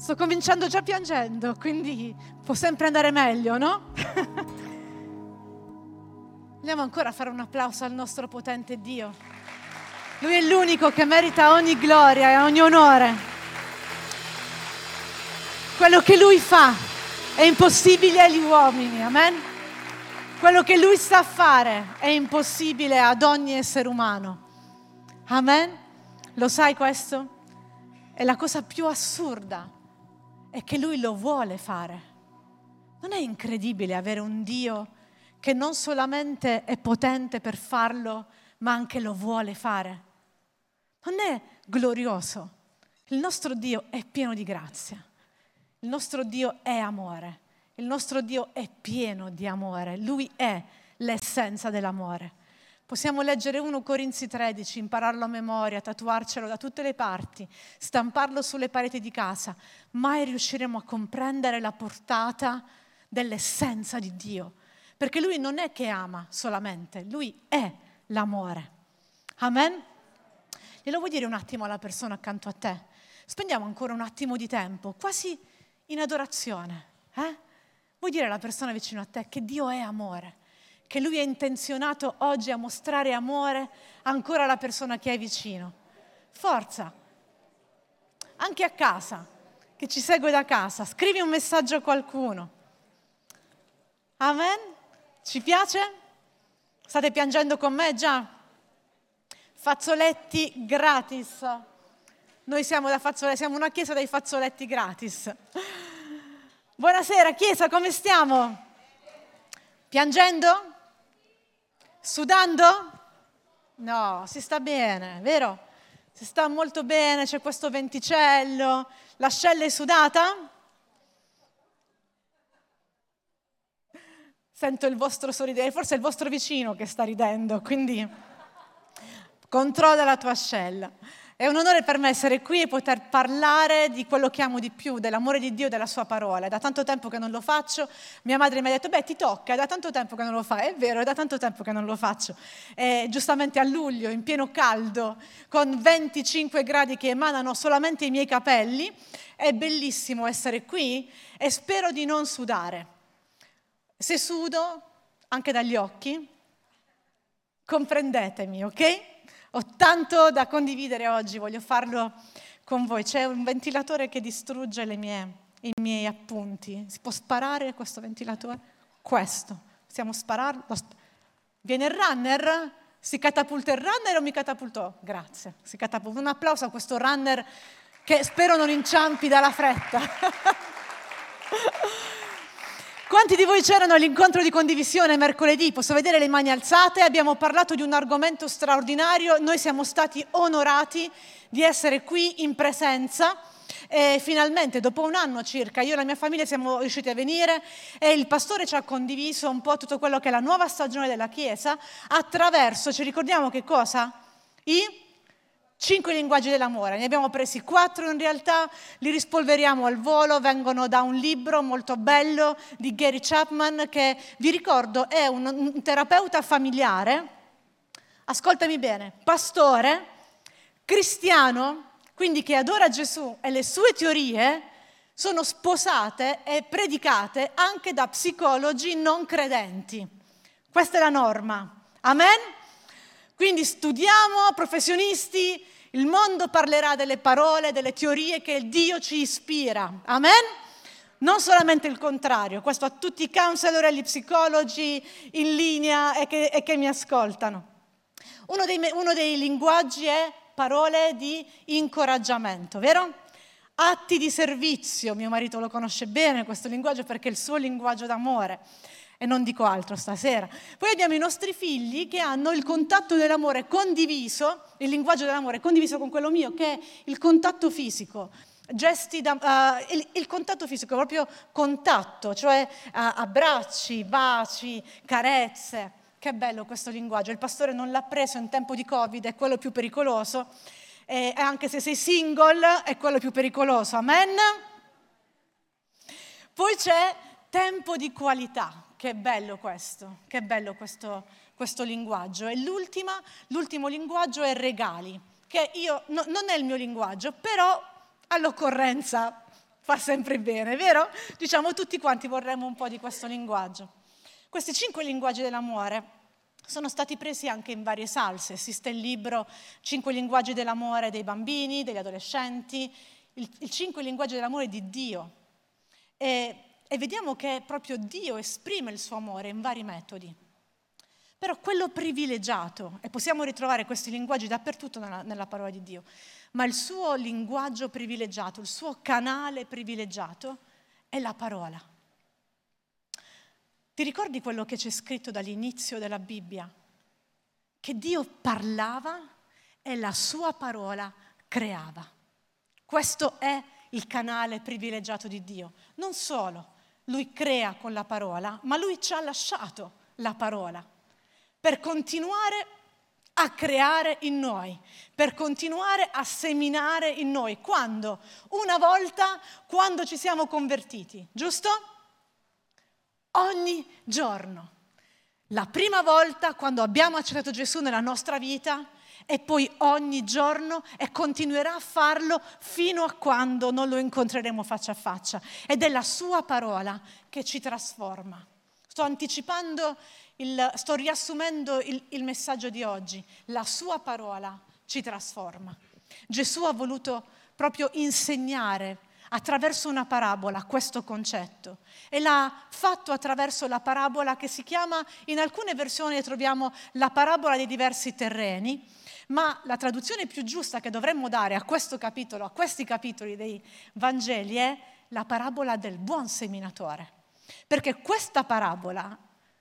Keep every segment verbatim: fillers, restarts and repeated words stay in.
Sto cominciando già piangendo, quindi può sempre andare meglio, no? Andiamo ancora a fare un applauso al nostro potente Dio. Lui è l'unico che merita ogni gloria e ogni onore. Quello che Lui fa è impossibile agli uomini, amen? Quello che Lui sa fare è impossibile ad ogni essere umano. Amen? Lo sai questo? È la cosa più assurda, è che Lui lo vuole fare. Non è incredibile avere un Dio che non solamente è potente per farlo, ma anche lo vuole fare? Non è glorioso? Il nostro Dio è pieno di grazia. Il nostro Dio è amore. Il nostro Dio è pieno di amore. Lui è l'essenza dell'amore. Possiamo leggere primo Corinzi tredici, impararlo a memoria, tatuarcelo da tutte le parti, stamparlo sulle pareti di casa. Mai riusciremo a comprendere la portata dell'essenza di Dio. Perché Lui non è che ama solamente, Lui è l'amore. Amen? Glielo vuoi dire un attimo alla persona accanto a te? Spendiamo ancora un attimo di tempo, quasi in adorazione. Eh? Vuoi dire alla persona vicino a te che Dio è amore? Che Lui è intenzionato oggi a mostrare amore ancora alla persona che hai vicino. Forza! Anche a casa, che ci segue da casa, scrivi un messaggio a qualcuno. Amen? Ci piace? State piangendo con me già? Fazzoletti gratis. Noi siamo da fazzoletti, siamo una chiesa dei fazzoletti gratis. Buonasera chiesa, come stiamo? Piangendo? Sudando? No, si sta bene, vero? Si sta molto bene, c'è questo venticello. L'ascella è sudata? Sento il vostro sorridere, forse è il vostro vicino che sta ridendo, quindi controlla la tua ascella. È un onore per me essere qui e poter parlare di quello che amo di più, dell'amore di Dio e della sua parola. È da tanto tempo che non lo faccio. Mia madre mi ha detto, beh, ti tocca, è da tanto tempo che non lo fai. È vero, è da tanto tempo che non lo faccio. E giustamente a luglio, in pieno caldo, con venticinque gradi che emanano solamente i miei capelli, è bellissimo essere qui e spero di non sudare. Se sudo, anche dagli occhi, comprendetemi, ok? Ho tanto da condividere oggi, voglio farlo con voi. C'è un ventilatore che distrugge le mie, i miei appunti. Si può sparare questo ventilatore? Questo. Possiamo spararlo? Viene il runner? Si catapulta il runner o mi catapultò? Grazie. Si catapulta. Un applauso a questo runner che spero non inciampi dalla fretta. Quanti di voi c'erano all'incontro di condivisione mercoledì? Posso vedere le mani alzate? Abbiamo parlato di un argomento straordinario. Noi siamo stati onorati di essere qui in presenza e finalmente dopo un anno circa io e la mia famiglia siamo riusciti a venire e il pastore ci ha condiviso un po' tutto quello che è la nuova stagione della Chiesa attraverso, ci ricordiamo che cosa? I Cinque linguaggi dell'amore, ne abbiamo presi quattro in realtà, li rispolveriamo al volo, vengono da un libro molto bello di Gary Chapman che vi ricordo è un, un terapeuta familiare, ascoltami bene, pastore, cristiano, quindi che adora Gesù e le sue teorie sono sposate e predicate anche da psicologi non credenti. Questa è la norma, amen? Quindi studiamo, professionisti, il mondo parlerà delle parole, delle teorie che Dio ci ispira. Amen? Non solamente il contrario, questo a tutti i counselor e gli psicologi in linea e che, e che mi ascoltano. Uno dei, uno dei linguaggi è parole di incoraggiamento, vero? Atti di servizio, mio marito lo conosce bene questo linguaggio perché è il suo linguaggio d'amore. E non dico altro stasera. Poi abbiamo i nostri figli che hanno il contatto dell'amore condiviso, il linguaggio dell'amore condiviso con quello mio, che è il contatto fisico. Gesti da, uh, il, il contatto fisico, proprio contatto, cioè uh, abbracci, baci, carezze. Che bello questo linguaggio. Il pastore non l'ha preso in tempo di Covid, è quello più pericoloso. E anche se sei single, è quello più pericoloso. Amen? Poi c'è tempo di qualità. Che bello questo, che bello questo, questo linguaggio. E l'ultima, l'ultimo linguaggio è regali, che io no, non è il mio linguaggio, però all'occorrenza fa sempre bene, vero? Diciamo tutti quanti vorremmo un po' di questo linguaggio. Questi cinque linguaggi dell'amore sono stati presi anche in varie salse. Esiste il libro Cinque linguaggi dell'amore dei bambini, degli adolescenti, il, il cinque linguaggi dell'amore di Dio. E, e vediamo che proprio Dio esprime il suo amore in vari metodi. Però quello privilegiato, e possiamo ritrovare questi linguaggi dappertutto nella, nella parola di Dio, ma il suo linguaggio privilegiato, il suo canale privilegiato è la parola. Ti ricordi quello che c'è scritto dall'inizio della Bibbia? Che Dio parlava e la sua parola creava. Questo è il canale privilegiato di Dio. Non solo, Lui crea con la parola, ma Lui ci ha lasciato la parola per continuare a creare in noi, per continuare a seminare in noi. Quando? Una volta quando ci siamo convertiti, giusto? Ogni giorno. La prima volta quando abbiamo accettato Gesù nella nostra vita e poi ogni giorno e continuerà a farlo fino a quando non lo incontreremo faccia a faccia. Ed è la sua parola che ci trasforma. Sto anticipando, il, sto riassumendo il, il messaggio di oggi. La sua parola ci trasforma. Gesù ha voluto proprio insegnare attraverso una parabola questo concetto e l'ha fatto attraverso la parabola che si chiama, in alcune versioni troviamo la parabola dei diversi terreni, ma la traduzione più giusta che dovremmo dare a questo capitolo, a questi capitoli dei Vangeli è la parabola del buon seminatore, perché questa parabola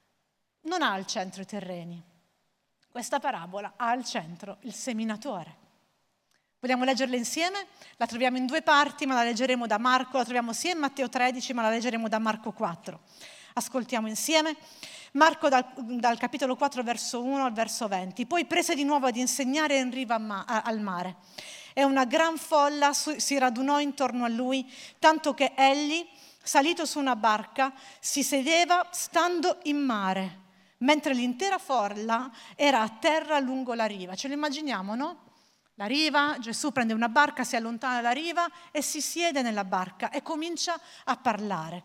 non ha al centro i terreni, questa parabola ha al centro il seminatore. Vogliamo leggerla insieme? La troviamo in due parti, ma la leggeremo da Marco, la troviamo sia in Matteo tredici, ma la leggeremo da Marco quattro. Ascoltiamo insieme. Marco dal, dal capitolo quattro, verso uno al verso venti. Poi prese di nuovo ad insegnare in riva ma, a, al mare. E una gran folla su, si radunò intorno a lui, tanto che egli, salito su una barca, si sedeva stando in mare, mentre l'intera folla era a terra lungo la riva. Ce lo immaginiamo, no? La riva, Gesù prende una barca, si allontana dalla riva e si siede nella barca e comincia a parlare.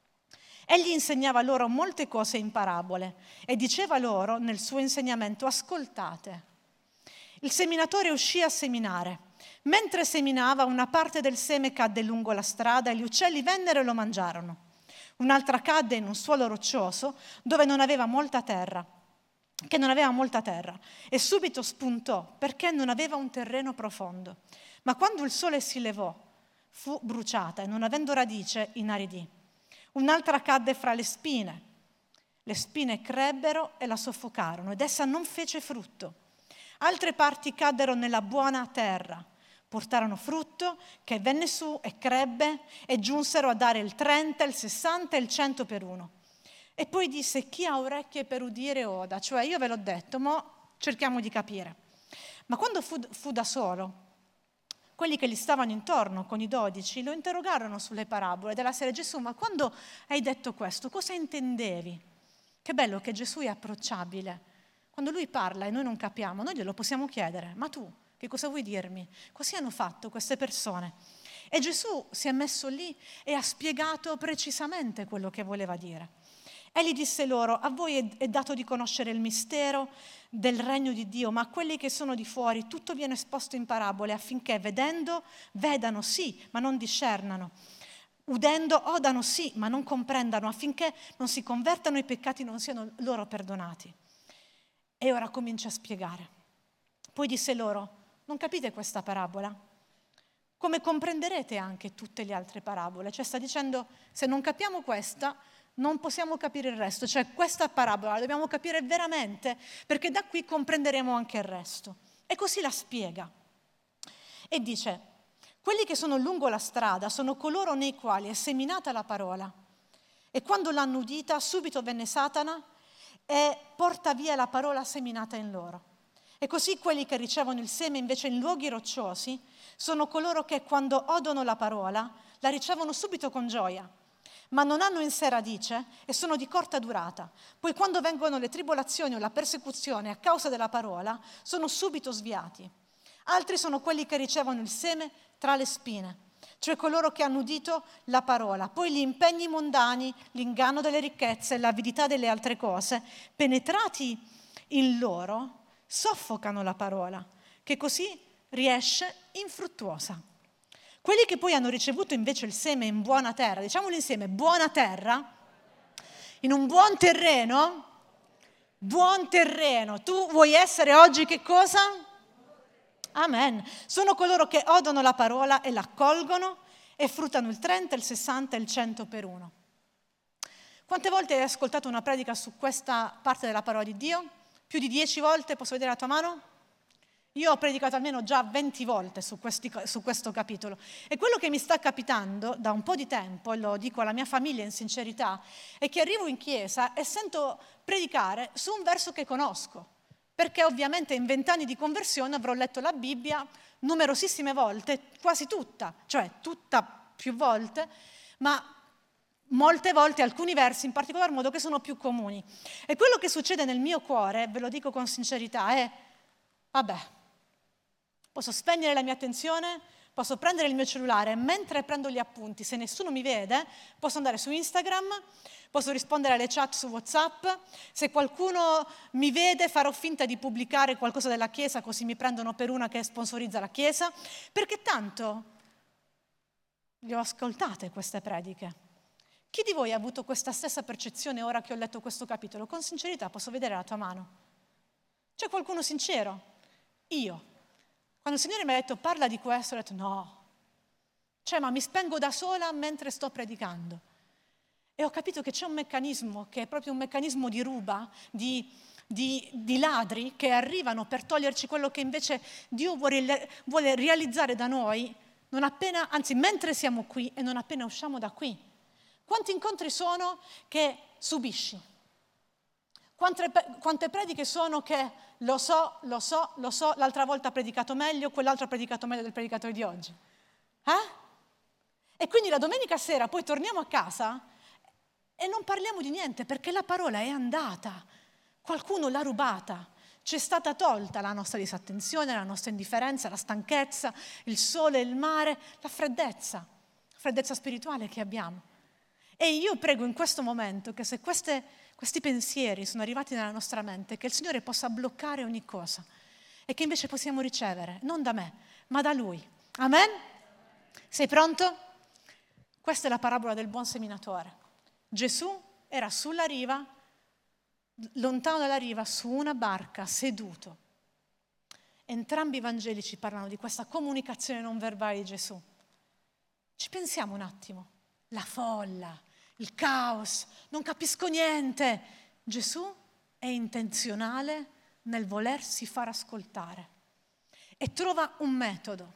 Egli insegnava loro molte cose in parabole e diceva loro nel suo insegnamento: ascoltate. Il seminatore uscì a seminare. Mentre seminava, una parte del seme cadde lungo la strada e gli uccelli vennero e lo mangiarono. Un'altra cadde in un suolo roccioso dove non aveva molta terra. che non aveva molta terra, e subito spuntò perché non aveva un terreno profondo. Ma quando il sole si levò, fu bruciata e non avendo radice inaridì. Un'altra cadde fra le spine. Le spine crebbero e la soffocarono ed essa non fece frutto. Altre parti caddero nella buona terra, portarono frutto che venne su e crebbe e giunsero a dare il trenta, il sessanta e il cento per uno. E poi disse: chi ha orecchie per udire oda. Cioè, io ve l'ho detto, ma cerchiamo di capire. Ma quando fu, fu da solo, quelli che gli stavano intorno con i dodici lo interrogarono sulle parabole della serie: Gesù, ma quando hai detto questo, cosa intendevi? Che bello che Gesù è approcciabile. Quando lui parla e noi non capiamo, noi glielo possiamo chiedere: ma tu che cosa vuoi dirmi? Così hanno fatto queste persone. E Gesù si è messo lì e ha spiegato precisamente quello che voleva dire. Egli disse loro: a voi è dato di conoscere il mistero del regno di Dio, ma a quelli che sono di fuori tutto viene esposto in parabole, affinché vedendo vedano sì, ma non discernano, udendo odano sì, ma non comprendano, affinché non si convertano e i peccati non siano loro perdonati. E ora comincia a spiegare. Poi disse loro: non capite questa parabola? Come comprenderete anche tutte le altre parabole? Cioè sta dicendo: se non capiamo questa, non possiamo capire il resto. Cioè questa parabola la dobbiamo capire veramente, perché da qui comprenderemo anche il resto. E così la spiega. E dice: quelli che sono lungo la strada sono coloro nei quali è seminata la parola. E quando l'hanno udita, subito venne Satana e porta via la parola seminata in loro. E così quelli che ricevono il seme invece in luoghi rocciosi sono coloro che quando odono la parola la ricevono subito con gioia, ma non hanno in sé radice e sono di corta durata. Poi quando vengono le tribolazioni o la persecuzione a causa della parola, sono subito sviati. Altri sono quelli che ricevono il seme tra le spine. cioè coloro che hanno udito la parola. Poi gli impegni mondani, l'inganno delle ricchezze, l'avidità delle altre cose, penetrati in loro, soffocano la parola, che così riesce infruttuosa. Quelli che poi hanno ricevuto invece il seme in buona terra, diciamolo insieme, buona terra, in un buon terreno, buon terreno. Tu vuoi essere oggi che cosa? Amen. Sono coloro che odono la parola e l'accolgono e fruttano il trenta, il sessanta e il cento per uno. Quante volte hai ascoltato una predica su questa parte della parola di Dio? Più di dieci volte? Posso vedere la tua mano? Io ho predicato almeno già venti volte su, questi, su questo capitolo. E quello che mi sta capitando da un po' di tempo, e lo dico alla mia famiglia in sincerità, è che arrivo in chiesa e sento predicare su un verso che conosco. Perché ovviamente in vent'anni di conversione avrò letto la Bibbia numerosissime volte, quasi tutta, cioè tutta più volte, ma molte volte alcuni versi in particolar modo che sono più comuni. E quello che succede nel mio cuore, ve lo dico con sincerità, è, vabbè, posso spegnere la mia attenzione, posso prendere il mio cellulare, mentre prendo gli appunti, se nessuno mi vede, posso andare su Instagram, posso rispondere alle chat su WhatsApp, se qualcuno mi vede farò finta di pubblicare qualcosa della Chiesa così mi prendono per una che sponsorizza la Chiesa, perché tanto le ho ascoltate queste prediche. Chi di voi ha avuto questa stessa percezione ora che ho letto questo capitolo? Con sincerità posso vedere la tua mano? C'è qualcuno sincero? Io. Quando il Signore mi ha detto parla di questo, ho detto no, cioè ma mi spengo da sola mentre sto predicando. E ho capito che c'è un meccanismo che è proprio un meccanismo di ruba, di, di, di ladri che arrivano per toglierci quello che invece Dio vuole, vuole realizzare da noi, non appena, anzi mentre siamo qui e non appena usciamo da qui. Quanti incontri sono che subisci? Quante, quante prediche sono che lo so, lo so, lo so, l'altra volta ha predicato meglio, quell'altro ha predicato meglio del predicatore di oggi. Eh? E quindi la domenica sera poi torniamo a casa e non parliamo di niente perché la parola è andata, qualcuno l'ha rubata, ci è stata tolta la nostra disattenzione, la nostra indifferenza, la stanchezza, il sole, il mare, la freddezza, la freddezza spirituale che abbiamo. E io prego in questo momento che se queste, questi pensieri sono arrivati nella nostra mente, che il Signore possa bloccare ogni cosa e che invece possiamo ricevere, non da me, ma da Lui. Amen? Sei pronto? Questa è la parabola del buon seminatore. Gesù era sulla riva, lontano dalla riva, su una barca, seduto. Entrambi i Vangeli ci parlano di questa comunicazione non verbale di Gesù. Ci pensiamo un attimo. La folla, il caos, non capisco niente. Gesù è intenzionale nel volersi far ascoltare e trova un metodo.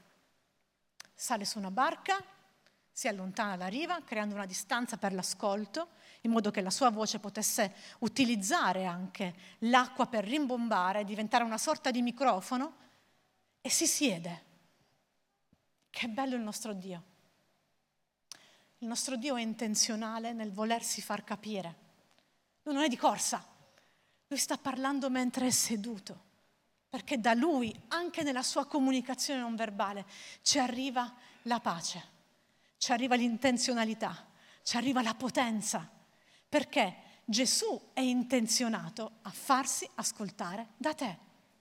Sale su una barca, si allontana dalla riva, creando una distanza per l'ascolto, in modo che la sua voce potesse utilizzare anche l'acqua per rimbombare, diventare una sorta di microfono, e si siede. Che bello il nostro Dio. Il nostro Dio è intenzionale nel volersi far capire. Lui non è di corsa, Lui sta parlando mentre è seduto, perché da Lui, anche nella sua comunicazione non verbale, ci arriva la pace, ci arriva l'intenzionalità, ci arriva la potenza, perché Gesù è intenzionato a farsi ascoltare da te.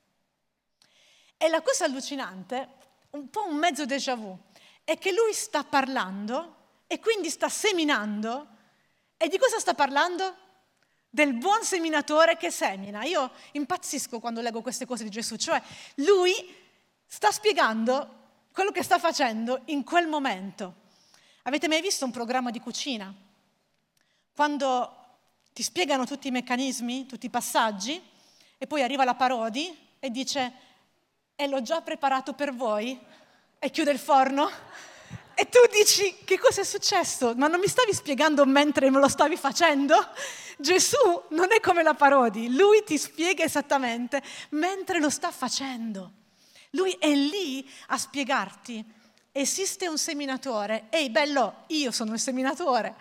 E la cosa allucinante, un po' un mezzo déjà vu, è che Lui sta parlando e quindi sta seminando. E di cosa sta parlando? Del buon seminatore che semina. Io impazzisco quando leggo queste cose di Gesù, cioè Lui sta spiegando quello che sta facendo in quel momento. Avete mai visto un programma di cucina? Quando ti spiegano tutti i meccanismi, tutti i passaggi, e poi arriva la Parodi e dice e l'ho già preparato per voi, e chiude il forno. E tu dici, che cosa è successo? Ma non mi stavi spiegando mentre me lo stavi facendo? Gesù non è come la Parodi, Lui ti spiega esattamente mentre lo sta facendo. Lui è lì a spiegarti, esiste un seminatore, ehi bello, io sono il seminatore.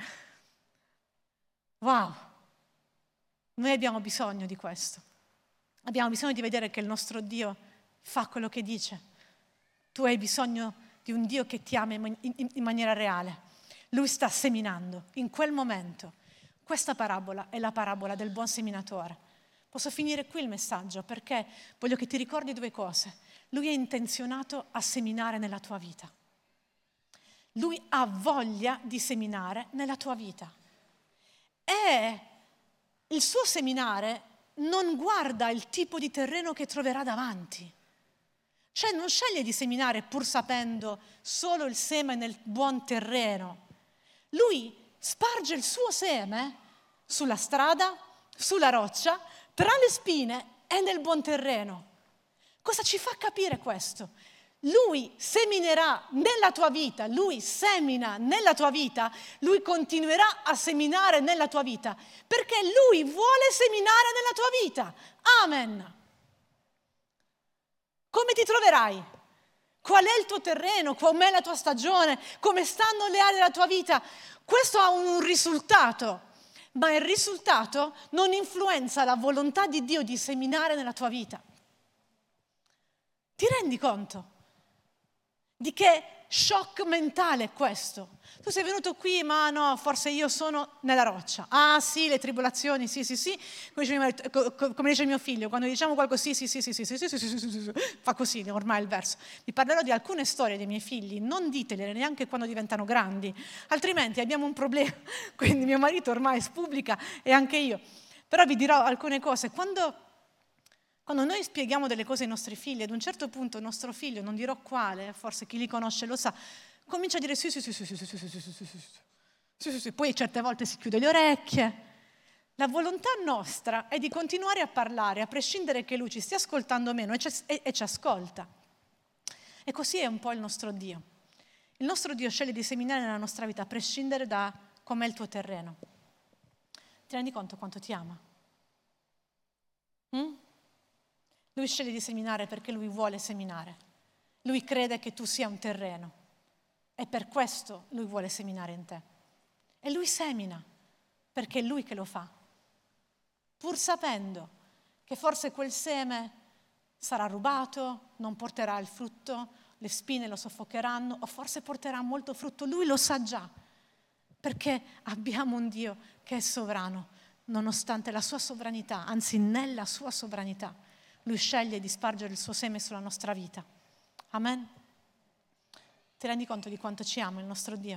Wow, noi abbiamo bisogno di questo. Abbiamo bisogno di vedere che il nostro Dio fa quello che dice. Tu hai bisogno di un Dio che ti ama in, in, in maniera reale. Lui sta seminando in quel momento. Questa parabola è la parabola del buon seminatore. Posso finire qui il messaggio perché voglio che ti ricordi due cose. Lui è intenzionato a seminare nella tua vita. Lui ha voglia di seminare nella tua vita. E il suo seminare non guarda il tipo di terreno che troverà davanti. Cioè non sceglie di seminare pur sapendo solo il seme nel buon terreno. Lui sparge il suo seme sulla strada, sulla roccia, tra le spine e nel buon terreno. Cosa ci fa capire questo? Lui seminerà nella tua vita, lui semina nella tua vita, lui continuerà a seminare nella tua vita, perché lui vuole seminare nella tua vita. Amen. Come ti troverai? Qual è il tuo terreno? Com'è la tua stagione? Come stanno le aree della tua vita? Questo ha un risultato, ma il risultato non influenza la volontà di Dio di seminare nella tua vita. Ti rendi conto di che shock mentale è questo? Tu sei venuto qui, ma no, forse io sono nella roccia. Ah sì, le tribolazioni, sì, sì, sì. Come dice mio, marito, come dice mio figlio, quando diciamo qualcosa, sì, sì, sì, sì, sì, sì, sì, sì, sì, sì, sì, fa così ormai il verso. Vi parlerò di alcune storie dei miei figli, non ditele neanche quando diventano grandi, altrimenti abbiamo un problema. Quindi mio marito ormai spubblica e anche io. Però vi dirò alcune cose. Quando... Quando noi spieghiamo delle cose ai nostri figli, ad un certo punto il nostro figlio, non dirò quale, forse chi li conosce lo sa, comincia a dire sì, sì, sì, sì, sì, sì, sì, sì, sì, sì, sì, sì, sì, sì, poi certe volte si chiude le orecchie. La volontà nostra è di continuare a parlare, a prescindere che lui ci stia ascoltando o meno e ci, e, e ci ascolta. E così è un po' il nostro Dio. Il nostro Dio sceglie di seminare nella nostra vita, a prescindere da com'è il tuo terreno. Ti rendi conto quanto ti ama? Mm? Lui sceglie di seminare perché lui vuole seminare. Lui crede che tu sia un terreno e per questo lui vuole seminare in te. E lui semina perché è lui che lo fa, pur sapendo che forse quel seme sarà rubato, non porterà il frutto, le spine lo soffocheranno o forse porterà molto frutto. Lui lo sa già perché abbiamo un Dio che è sovrano, nonostante la sua sovranità, anzi nella sua sovranità. Lui sceglie di spargere il suo seme sulla nostra vita. Amen? Ti rendi conto di quanto ci ama il nostro Dio?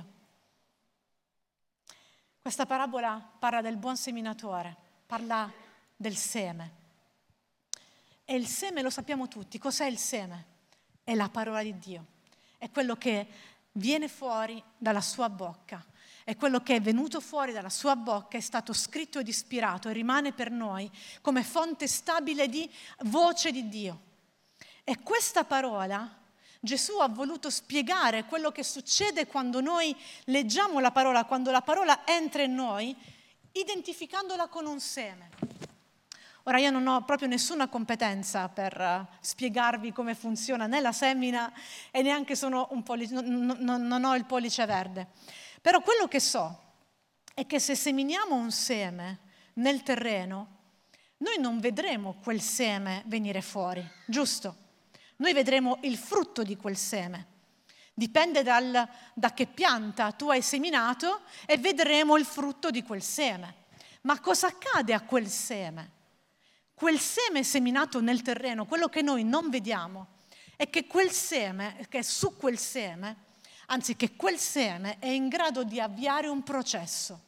Questa parabola parla del buon seminatore, parla del seme. E il seme lo sappiamo tutti. Cos'è il seme? È la parola di Dio. È quello che viene fuori dalla sua bocca. È quello che è venuto fuori dalla sua bocca, è stato scritto ed ispirato e rimane per noi come fonte stabile di voce di Dio. E questa parola, Gesù ha voluto spiegare quello che succede quando noi leggiamo la parola, quando la parola entra in noi, identificandola con un seme. Ora io non ho proprio nessuna competenza per uh, spiegarvi come funziona né la semina e neanche sono un pollice, non, non, non ho il pollice verde. Però quello che so è che se seminiamo un seme nel terreno, noi non vedremo quel seme venire fuori, giusto? Noi vedremo il frutto di quel seme. Dipende dal, da che pianta tu hai seminato e vedremo il frutto di quel seme. Ma cosa accade a quel seme? Quel seme seminato nel terreno, quello che noi non vediamo, è che quel seme, che su quel seme, anzi che quel seme è in grado di avviare un processo.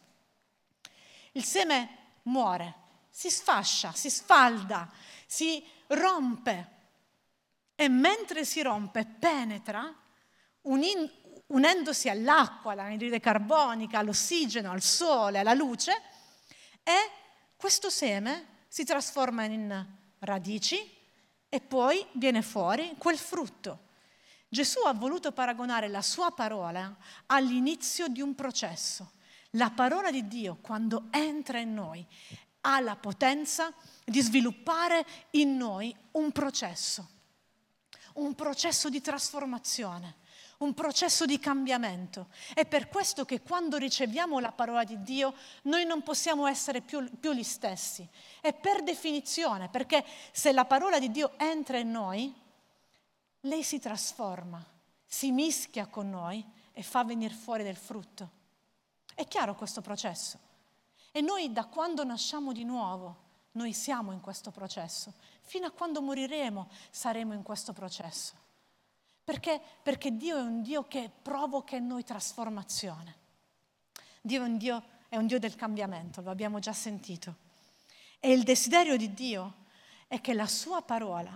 Il seme muore, si sfascia, si sfalda, si rompe e mentre si rompe penetra, unin- unendosi all'acqua, all'anidride carbonica, all'ossigeno, al sole, alla luce, e questo seme si trasforma in radici e poi viene fuori quel frutto. Gesù ha voluto paragonare la sua parola all'inizio di un processo. La parola di Dio, quando entra in noi, ha la potenza di sviluppare in noi un processo, un processo di trasformazione, un processo di cambiamento. È per questo che quando riceviamo la parola di Dio noi non possiamo essere più, più gli stessi. È per definizione, perché se la parola di Dio entra in noi, lei si trasforma, si mischia con noi e fa venire fuori del frutto. È chiaro questo processo? E noi da quando nasciamo di nuovo, noi siamo in questo processo. Fino a quando moriremo saremo in questo processo. Perché? Perché Dio è un Dio che provoca in noi trasformazione. Dio è un Dio, è un Dio del cambiamento, lo abbiamo già sentito. E il desiderio di Dio è che la sua parola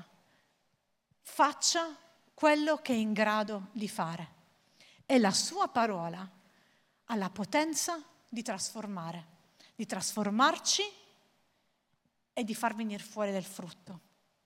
faccia quello che è in grado di fare. E la sua parola ha la potenza di trasformare, di trasformarci e di far venire fuori del frutto.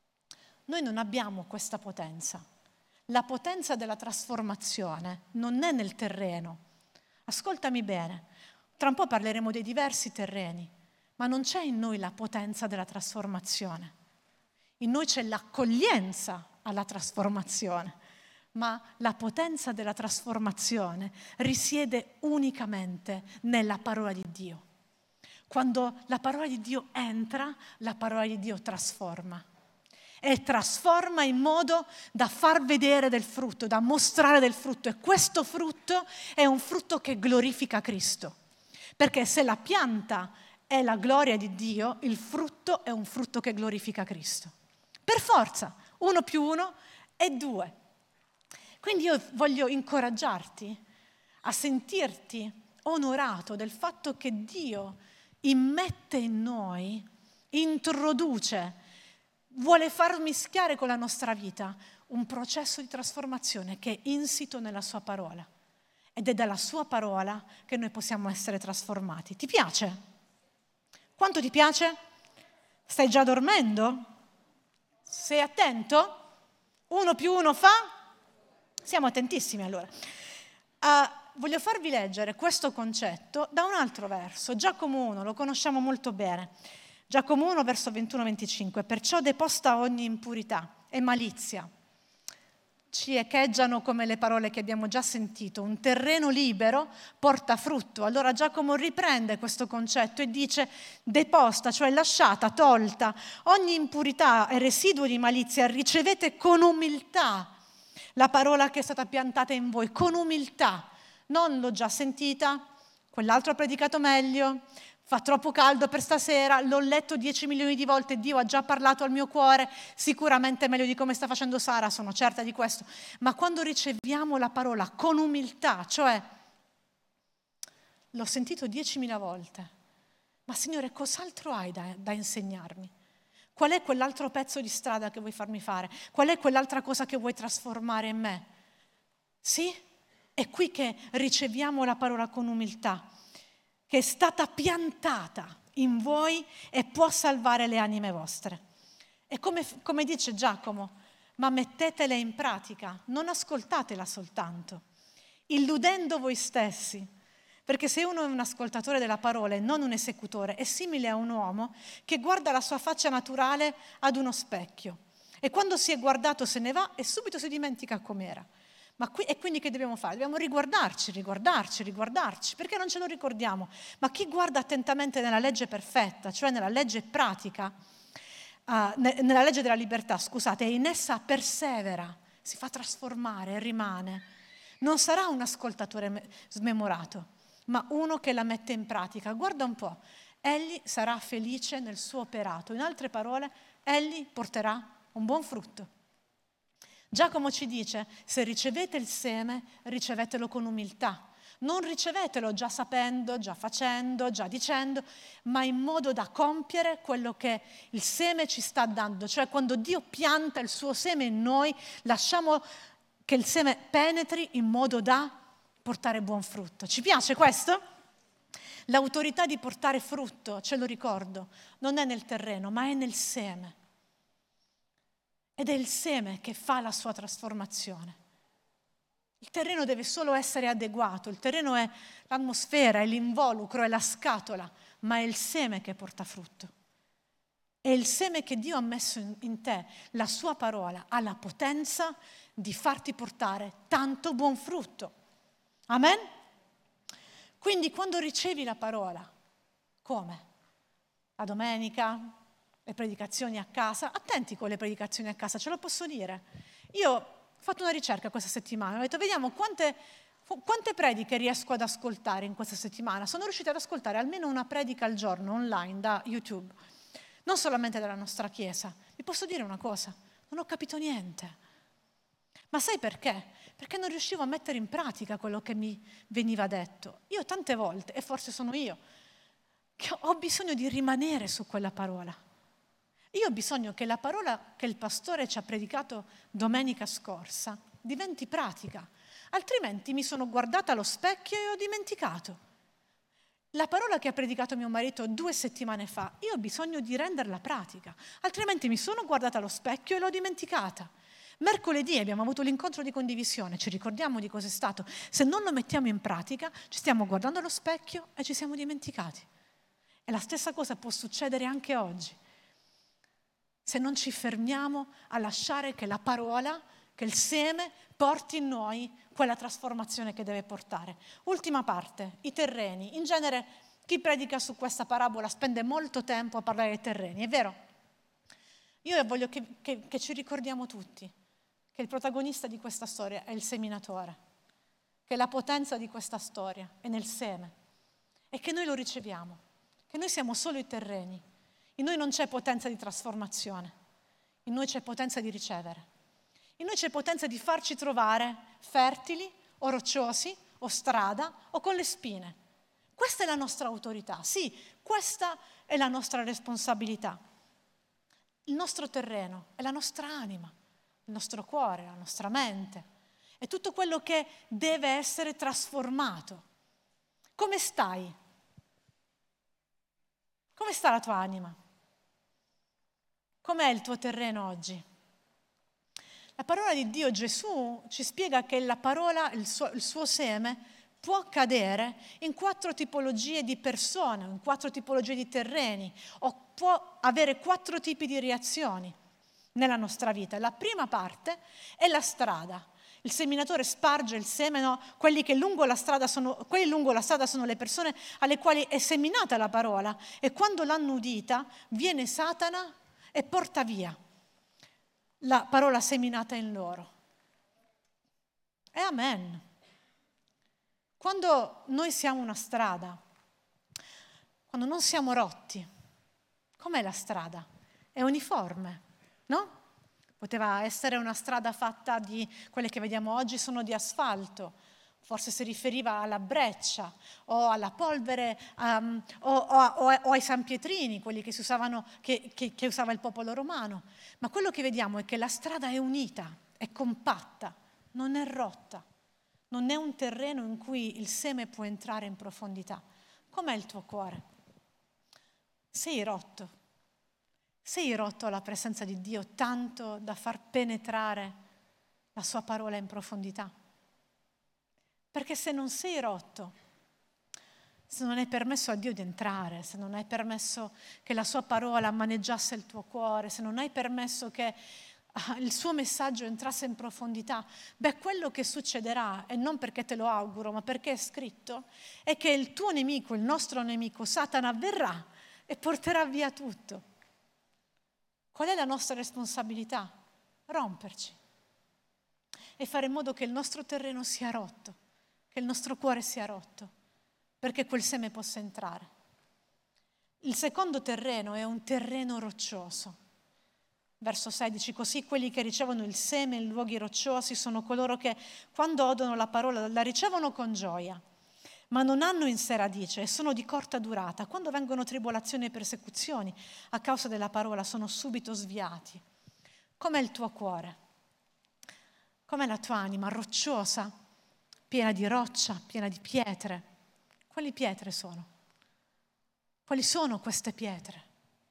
Noi non abbiamo questa potenza. La potenza della trasformazione non è nel terreno. Ascoltami bene, tra un po' parleremo dei diversi terreni, ma non c'è in noi la potenza della trasformazione. In noi c'è l'accoglienza alla trasformazione, ma la potenza della trasformazione risiede unicamente nella parola di Dio. Quando la parola di Dio entra, la parola di Dio trasforma. E trasforma in modo da far vedere del frutto, da mostrare del frutto. E questo frutto è un frutto che glorifica Cristo. Perché se la pianta è la gloria di Dio, il frutto è un frutto che glorifica Cristo. Per forza, uno più uno è due. Quindi io voglio incoraggiarti a sentirti onorato del fatto che Dio immette in noi, introduce, vuole far mischiare con la nostra vita un processo di trasformazione che è insito nella sua parola. Ed è dalla sua parola che noi possiamo essere trasformati. Ti piace? Quanto ti piace? Stai già dormendo? Sei attento? Uno più uno fa? Siamo attentissimi allora. Uh, voglio farvi leggere questo concetto da un altro verso. Giacomo uno, lo conosciamo molto bene. Giacomo uno, verso ventuno venticinque. Perciò deposta ogni impurità e malizia. Ci echeggiano come le parole che abbiamo già sentito. Un terreno libero porta frutto. Allora Giacomo riprende questo concetto e dice deposta, cioè lasciata, tolta, ogni impurità e residuo di malizia, ricevete con umiltà la parola che è stata piantata in voi, con umiltà. Non l'ho già sentita, quell'altro ha predicato meglio, fa troppo caldo per stasera, l'ho letto dieci milioni di volte, Dio ha già parlato al mio cuore, sicuramente meglio di come sta facendo Sara, sono certa di questo. Ma quando riceviamo la parola con umiltà, cioè l'ho sentito diecimila volte, ma Signore, cos'altro hai da, da insegnarmi? Qual è quell'altro pezzo di strada che vuoi farmi fare? Qual è quell'altra cosa che vuoi trasformare in me? Sì? È qui che riceviamo la parola con umiltà, che è stata piantata in voi e può salvare le anime vostre. E come, come dice Giacomo, ma mettetela in pratica, non ascoltatela soltanto, illudendo voi stessi. Perché se uno è un ascoltatore della parola e non un esecutore, è simile a un uomo che guarda la sua faccia naturale ad uno specchio. E quando si è guardato se ne va e subito si dimentica com'era. Ma qui, e quindi che dobbiamo fare? Dobbiamo riguardarci, riguardarci, riguardarci, perché non ce lo ricordiamo. Ma chi guarda attentamente nella legge perfetta, cioè nella legge pratica, uh, ne, nella legge della libertà, scusate, e in essa persevera, si fa trasformare e rimane, non sarà un ascoltatore smemorato, ma uno che la mette in pratica. Guarda un po', egli sarà felice nel suo operato. In altre parole, egli porterà un buon frutto. Giacomo ci dice, se ricevete il seme, ricevetelo con umiltà. Non ricevetelo già sapendo, già facendo, già dicendo, ma in modo da compiere quello che il seme ci sta dando. Cioè quando Dio pianta il suo seme in noi, lasciamo che il seme penetri in modo da portare buon frutto. Ci piace questo? L'autorità di portare frutto, ce lo ricordo, non è nel terreno, ma è nel seme. Ed è il seme che fa la sua trasformazione. Il terreno deve solo essere adeguato, il terreno è l'atmosfera, è l'involucro, è la scatola, ma è il seme che porta frutto. È il seme che Dio ha messo in, in te, la sua parola ha la potenza di farti portare tanto buon frutto. Amen? Quindi quando ricevi la parola, come? La domenica, le predicazioni a casa, attenti con le predicazioni a casa, ce lo posso dire. Io Ho fatto una ricerca questa settimana, ho detto vediamo quante, quante prediche riesco ad ascoltare in questa settimana. Sono riuscita ad ascoltare almeno una predica al giorno online da YouTube, non solamente dalla nostra chiesa. Vi posso dire una cosa, non ho capito niente. Ma sai perché? Perché non riuscivo a mettere in pratica quello che mi veniva detto. Io tante volte, e forse sono io, che ho bisogno di rimanere su quella parola. Io ho bisogno che la parola che il pastore ci ha predicato domenica scorsa diventi pratica, altrimenti mi sono guardata allo specchio e ho dimenticato. La parola che ha predicato mio marito due settimane fa, io ho bisogno di renderla pratica, altrimenti mi sono guardata allo specchio e l'ho dimenticata. Mercoledì abbiamo avuto l'incontro di condivisione, ci ricordiamo di cosa è stato. Se non lo mettiamo in pratica, ci stiamo guardando allo specchio e ci siamo dimenticati. E la stessa cosa può succedere anche oggi. Se non ci fermiamo a lasciare che la parola, che il seme porti in noi quella trasformazione che deve portare. Ultima parte, i terreni. In genere chi predica su questa parabola spende molto tempo a parlare dei terreni, è vero? Io voglio che, che, che ci ricordiamo tutti che il protagonista di questa storia è il seminatore, che la potenza di questa storia è nel seme e che noi lo riceviamo, che noi siamo solo i terreni. In noi non c'è potenza di trasformazione, in noi c'è potenza di ricevere. In noi c'è potenza di farci trovare fertili o rocciosi o strada o con le spine. Questa è la nostra autorità, sì, questa è la nostra responsabilità. Il nostro terreno è la nostra anima, il nostro cuore, la nostra mente, è tutto quello che deve essere trasformato. Come stai? Come sta la tua anima? Com'è il tuo terreno oggi? La parola di Dio, Gesù, ci spiega che la parola, il suo, il suo seme, può cadere in quattro tipologie di persone, in quattro tipologie di terreni, o può avere quattro tipi di reazioni nella nostra vita. La prima parte è la strada. Il seminatore sparge il seme, no? Quelli che lungo la strada sono, quelli lungo la strada sono le persone alle quali è seminata la parola e quando l'hanno udita viene Satana e porta via la parola seminata in loro. E amen. Quando noi siamo una strada, quando non siamo rotti, com'è la strada? È uniforme, no? Poteva essere una strada fatta di, quelle che vediamo oggi sono di asfalto, forse si riferiva alla breccia o alla polvere um, o, o, o, o ai sanpietrini, quelli che, si usavano, che, che, che usava il popolo romano. Ma quello che vediamo è che la strada è unita, è compatta, non è rotta, non è un terreno in cui il seme può entrare in profondità. Com'è il tuo cuore? Sei rotto. Sei rotto alla presenza di Dio tanto da far penetrare la sua parola in profondità? Perché se non sei rotto, se non hai permesso a Dio di entrare, se non hai permesso che la sua parola maneggiasse il tuo cuore, se non hai permesso che il suo messaggio entrasse in profondità, beh, quello che succederà, e non perché te lo auguro, ma perché è scritto, è che il tuo nemico, il nostro nemico, Satana, verrà e porterà via tutto. Qual è la nostra responsabilità? Romperci e fare in modo che il nostro terreno sia rotto, che il nostro cuore sia rotto, perché quel seme possa entrare. Il secondo terreno è un terreno roccioso. Verso sedici, così quelli che ricevono il seme in luoghi rocciosi sono coloro che, quando odono la parola, la ricevono con gioia, ma non hanno in sé radice e sono di corta durata. Quando vengono tribolazioni e persecuzioni a causa della parola sono subito sviati. Com'è il tuo cuore? Com'è la tua anima? Rocciosa, piena di roccia, piena di pietre. Quali pietre sono? Quali sono queste pietre?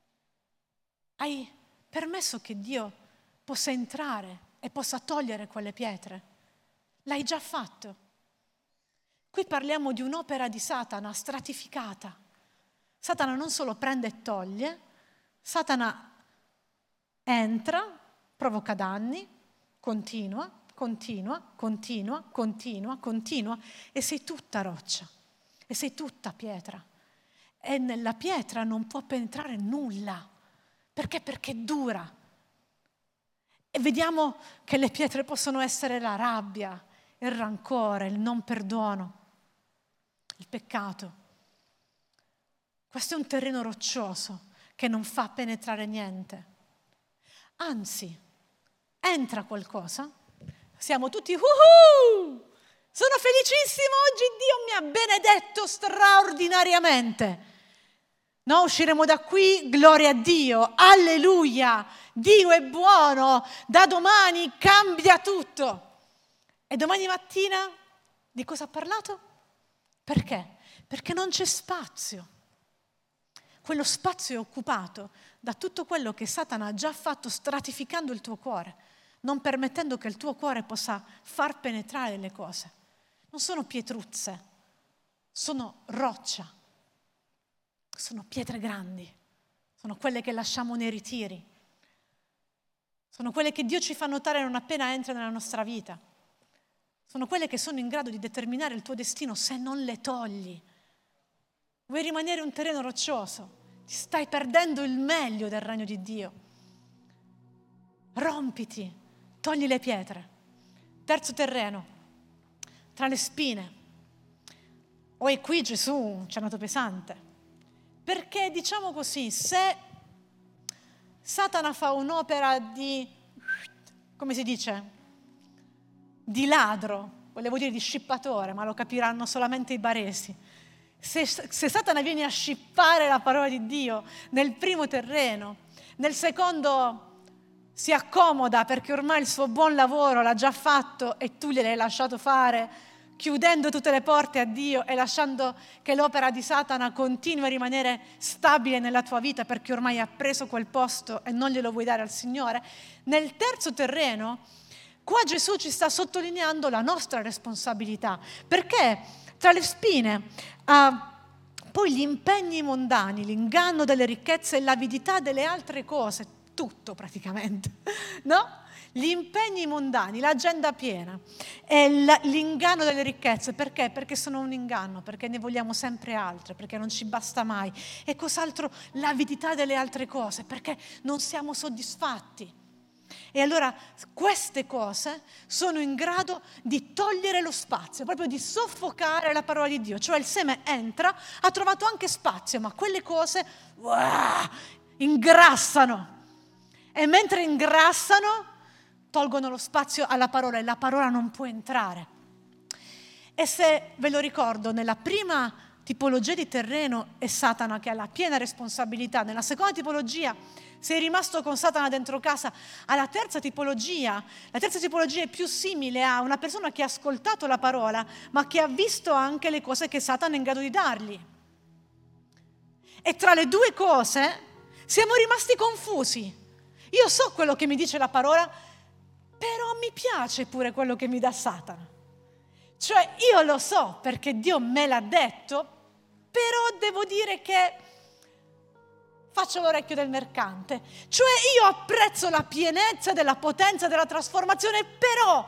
Hai permesso che Dio possa entrare e possa togliere quelle pietre? L'hai già fatto? Qui parliamo di un'opera di Satana stratificata. Satana non solo prende e toglie, Satana entra, provoca danni, continua, continua, continua, continua, continua e sei tutta roccia, e sei tutta pietra. E nella pietra non può penetrare nulla. Perché? Perché è dura. E vediamo che le pietre possono essere la rabbia, il rancore, il non perdono, il peccato. Questo è un terreno roccioso che non fa penetrare niente. Anzi, entra qualcosa, siamo tutti uhuh! Sono felicissimo, oggi Dio mi ha benedetto straordinariamente. No, usciremo da qui, gloria a Dio, alleluia, Dio è buono, da domani cambia tutto. E domani mattina di cosa ha parlato? Perché? Perché non c'è spazio. Quello spazio è occupato da tutto quello che Satana ha già fatto stratificando il tuo cuore, non permettendo che il tuo cuore possa far penetrare le cose. Non sono pietruzze, sono roccia, sono pietre grandi, sono quelle che lasciamo nei ritiri, sono quelle che Dio ci fa notare non appena entra nella nostra vita, sono quelle che sono in grado di determinare il tuo destino se non le togli. Vuoi rimanere un terreno roccioso? Ti stai perdendo il meglio del regno di Dio. Rompiti, togli le pietre. Terzo terreno. Tra le spine. Oh, e qui Gesù ci è andato pesante. Perché, diciamo così, se Satana fa un'opera di, come si dice, di ladro, volevo dire di scippatore, ma lo capiranno solamente i baresi. Se, se Satana viene a scippare la parola di Dio nel primo terreno, nel secondo si accomoda perché ormai il suo buon lavoro l'ha già fatto e tu gliel'hai lasciato fare, chiudendo tutte le porte a Dio e lasciando che l'opera di Satana continui a rimanere stabile nella tua vita perché ormai ha preso quel posto e non glielo vuoi dare al Signore. Nel terzo terreno, qua Gesù ci sta sottolineando la nostra responsabilità, perché tra le spine, uh, poi gli impegni mondani, l'inganno delle ricchezze e l'avidità delle altre cose, tutto praticamente, no? Gli impegni mondani, l'agenda piena e l'inganno delle ricchezze. Perché? Perché sono un inganno, perché ne vogliamo sempre altre, perché non ci basta mai. E cos'altro? L'avidità delle altre cose, perché non siamo soddisfatti. E allora queste cose sono in grado di togliere lo spazio, proprio di soffocare la parola di Dio. Cioè il seme entra, ha trovato anche spazio, ma quelle cose uah, ingrassano. E mentre ingrassano, tolgono lo spazio alla parola e la parola non può entrare. E se ve lo ricordo, nella prima tipologia di terreno è Satana che ha la piena responsabilità, nella seconda tipologia sei rimasto con Satana dentro casa, alla terza tipologia, la terza tipologia è più simile a una persona che ha ascoltato la parola ma che ha visto anche le cose che Satana è in grado di dargli. E tra le due cose siamo rimasti confusi. Io so quello che mi dice la parola, però mi piace pure quello che mi dà Satana. Cioè io lo so perché Dio me l'ha detto, però devo dire che faccio l'orecchio del mercante. Cioè io apprezzo la pienezza della potenza della trasformazione, però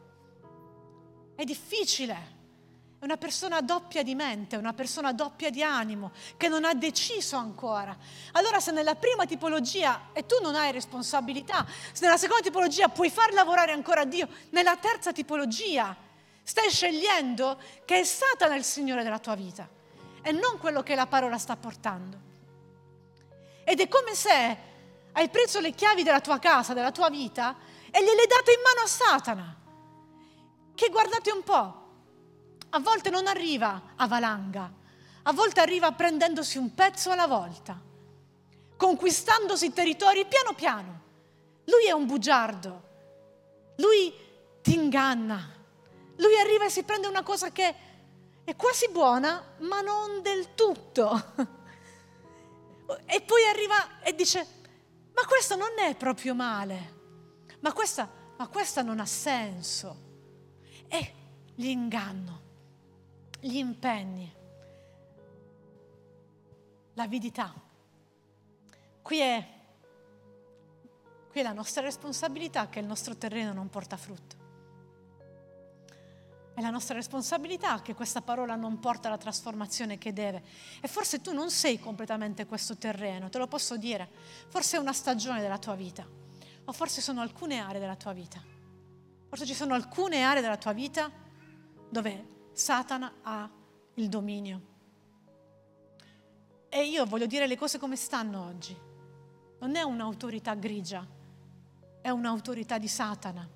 è difficile. È una persona doppia di mente, una persona doppia di animo, che non ha deciso ancora. Allora se nella prima tipologia, e tu non hai responsabilità, se nella seconda tipologia puoi far lavorare ancora Dio, nella terza tipologia stai scegliendo che è Satana il Signore della tua vita e non quello che la parola sta portando. Ed è come se hai preso le chiavi della tua casa, della tua vita, e gliele date in mano a Satana, che guardate un po', a volte non arriva a valanga, a volte arriva prendendosi un pezzo alla volta, conquistandosi territori piano piano. Lui è un bugiardo, lui ti inganna, lui arriva e si prende una cosa che è quasi buona, ma non del tutto. E poi arriva e dice, ma questo non è proprio male, ma questa, ma questa non ha senso. E l'inganno, gli impegni, l'avidità. Qui è, qui è la nostra responsabilità che il nostro terreno non porta frutto. È la nostra responsabilità che questa parola non porta la trasformazione che deve. E forse tu non sei completamente questo terreno, te lo posso dire. Forse è una stagione della tua vita. O forse sono alcune aree della tua vita. Forse ci sono alcune aree della tua vita dove Satana ha il dominio. E io voglio dire le cose come stanno oggi. Non è un'autorità grigia, è un'autorità di Satana.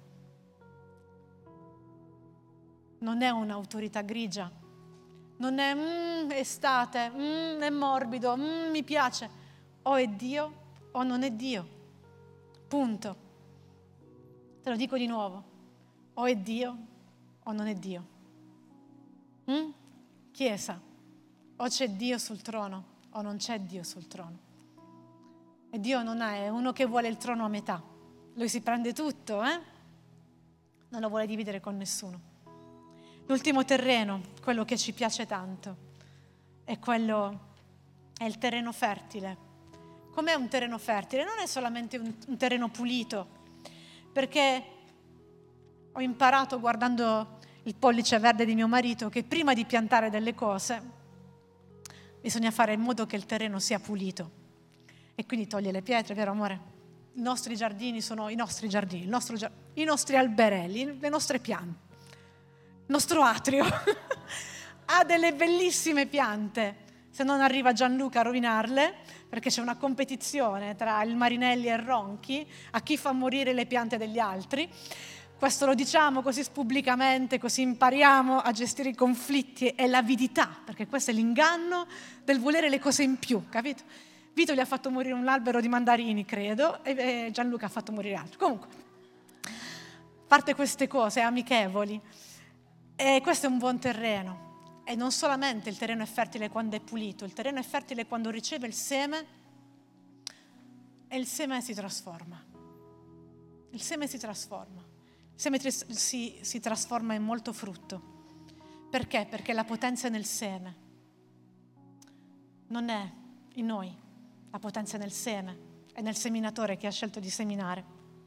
Non è un'autorità grigia. Non è mm, estate, mm, è morbido, mm, mi piace. O è Dio o non è Dio. Punto. Te lo dico di nuovo. O è Dio o non è Dio. Mm? Chiesa, o c'è Dio sul trono o non c'è Dio sul trono. E Dio non è uno che vuole il trono a metà. Lui si prende tutto, eh? Non lo vuole dividere con nessuno. L'ultimo terreno, quello che ci piace tanto, è quello, è il terreno fertile. Com'è un terreno fertile? Non è solamente un, un terreno pulito, perché ho imparato guardando il pollice verde di mio marito che prima di piantare delle cose bisogna fare in modo che il terreno sia pulito e quindi toglie le pietre, vero amore? I nostri giardini sono i nostri giardini, il nostro, i nostri alberelli, le nostre piante. Il nostro atrio ha delle bellissime piante, se non arriva Gianluca a rovinarle, perché c'è una competizione tra il Marinelli e il Ronchi a chi fa morire le piante degli altri. Questo lo diciamo così pubblicamente, così impariamo a gestire i conflitti e l'avidità, perché questo è l'inganno del volere le cose in più, capito? Vito gli ha fatto morire un albero di mandarini, credo, e Gianluca ha fatto morire altro. Comunque, a parte queste cose amichevoli, e questo è un buon terreno. E non solamente il terreno è fertile quando è pulito, il terreno è fertile quando riceve il seme e il seme si trasforma. Il seme si trasforma. Il seme si, si trasforma in molto frutto. Perché? Perché la potenza è nel seme. Non è in noi, la potenza è nel seme, è nel seminatore che ha scelto di seminare.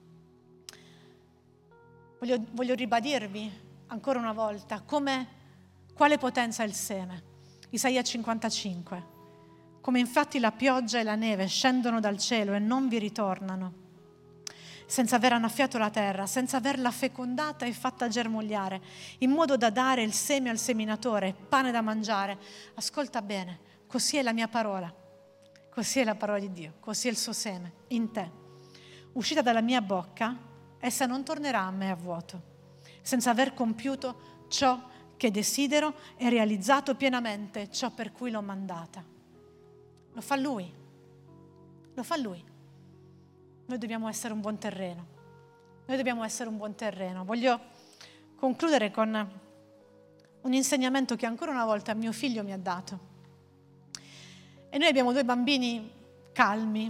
Voglio, voglio ribadirvi ancora una volta come, quale potenza è il seme. Isaia cinquantacinque. Come infatti la pioggia e la neve scendono dal cielo e non vi ritornano, senza aver annaffiato la terra, senza averla fecondata e fatta germogliare, in modo da dare il seme al seminatore, pane da mangiare. Ascolta bene, così è la mia parola, così è la parola di Dio, così è il suo seme in te. Uscita dalla mia bocca, essa non tornerà a me a vuoto, senza aver compiuto ciò che desidero e realizzato pienamente ciò per cui l'ho mandata. Lo fa Lui, lo fa Lui. Noi dobbiamo essere un buon terreno, noi dobbiamo essere un buon terreno. Voglio concludere con un insegnamento che ancora una volta mio figlio mi ha dato. E noi abbiamo due bambini calmi,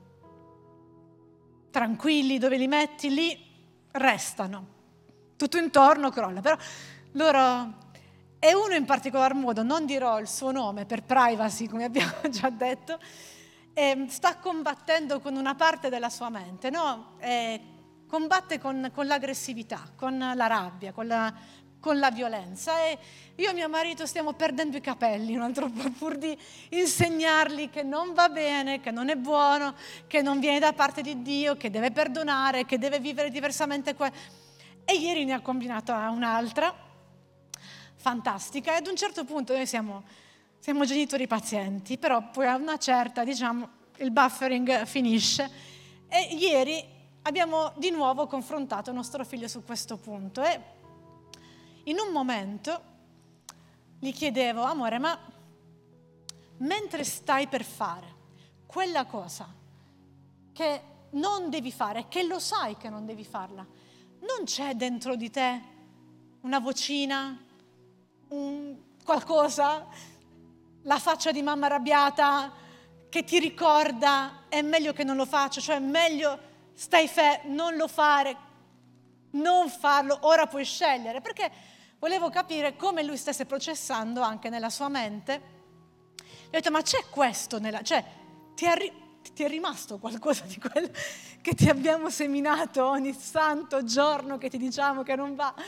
tranquilli, dove li metti lì restano. Tutto intorno crolla, però loro, e uno in particolar modo, non dirò il suo nome per privacy, come abbiamo già detto, e sta combattendo con una parte della sua mente, no? E combatte con, con l'aggressività, con la rabbia, con la, con la violenza. E io e mio marito stiamo perdendo i capelli un altro po' pur di insegnargli che non va bene, che non è buono, che non viene da parte di Dio, che deve perdonare, che deve vivere diversamente. Que- E ieri ne ha combinata un'altra, fantastica, e ad un certo punto noi siamo, siamo genitori pazienti, però poi a una certa, diciamo, il buffering finisce. E ieri abbiamo di nuovo confrontato nostro figlio su questo punto e in un momento gli chiedevo: amore, ma mentre stai per fare quella cosa che non devi fare, che lo sai che non devi farla, non c'è dentro di te una vocina, un qualcosa, la faccia di mamma arrabbiata che ti ricorda è meglio che non lo faccio, cioè è meglio, stai fe, non lo fare, non farlo, ora puoi scegliere, perché volevo capire come lui stesse processando anche nella sua mente. Gli ho detto: ma c'è questo nella, cioè ti è, ti è rimasto qualcosa di quello che ti abbiamo seminato ogni santo giorno, che ti diciamo che non va?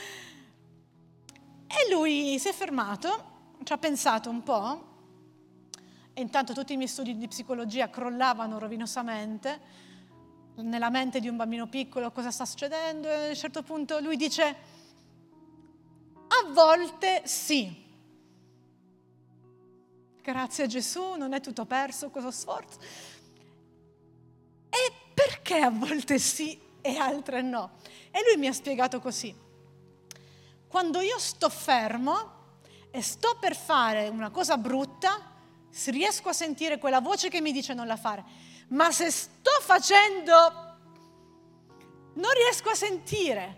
E lui si è fermato, ci ha pensato un po', e intanto tutti i miei studi di psicologia crollavano rovinosamente, nella mente di un bambino piccolo cosa sta succedendo, e a un certo punto lui dice: a volte sì. Grazie a Gesù, non è tutto perso questo sforzo. E perché a volte sì e altre no? E lui mi ha spiegato così: quando io sto fermo e sto per fare una cosa brutta, riesco a sentire quella voce che mi dice non la fare. Ma se sto facendo, non riesco a sentire.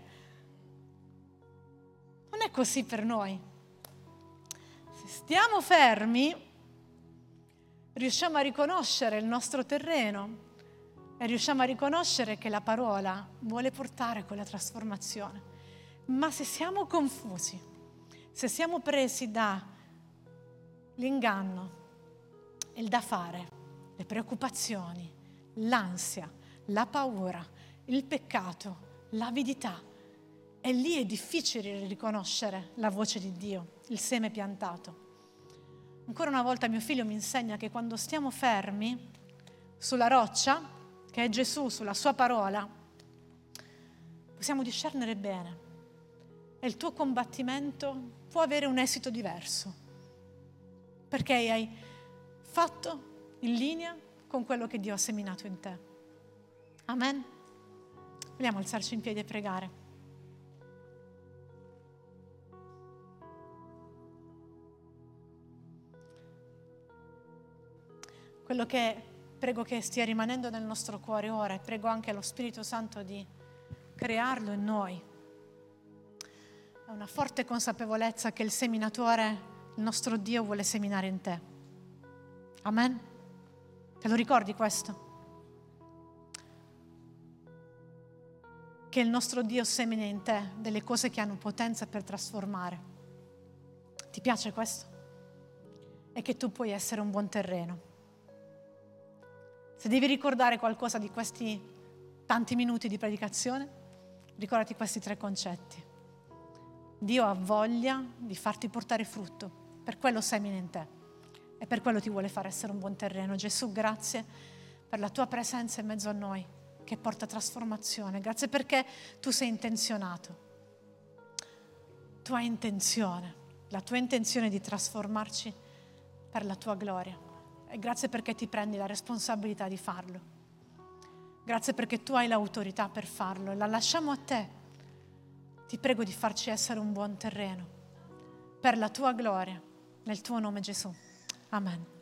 Non è così per noi. Se stiamo fermi, riusciamo a riconoscere il nostro terreno e riusciamo a riconoscere che la parola vuole portare quella trasformazione. Ma se siamo confusi, se siamo presi dall'inganno, il da fare, le preoccupazioni, l'ansia, la paura, il peccato, l'avidità, e lì è difficile riconoscere la voce di Dio, il seme piantato. Ancora una volta mio figlio mi insegna che quando stiamo fermi sulla roccia, che è Gesù, sulla sua parola, possiamo discernere bene e il tuo combattimento può avere un esito diverso, perché hai fatto in linea con quello che Dio ha seminato in te. Amen? Vogliamo alzarci in piedi e pregare. Quello che prego che stia rimanendo nel nostro cuore ora, e prego anche allo Spirito Santo di crearlo in noi, è una forte consapevolezza che il seminatore, il nostro Dio, vuole seminare in te. Amen? Te lo ricordi questo? Che il nostro Dio semina in te delle cose che hanno potenza per trasformare. Ti piace questo? E che tu puoi essere un buon terreno. Se devi ricordare qualcosa di questi tanti minuti di predicazione, ricordati questi tre concetti. Dio ha voglia di farti portare frutto, per quello semina in te e per quello ti vuole fare essere un buon terreno. Gesù, grazie per la tua presenza in mezzo a noi che porta trasformazione. Grazie perché tu sei intenzionato. Tu hai intenzione, la tua intenzione di trasformarci per la tua gloria. E grazie perché ti prendi la responsabilità di farlo. Grazie perché tu hai l'autorità per farlo e la lasciamo a te. Ti prego di farci essere un buon terreno per la tua gloria, nel tuo nome Gesù. Amen.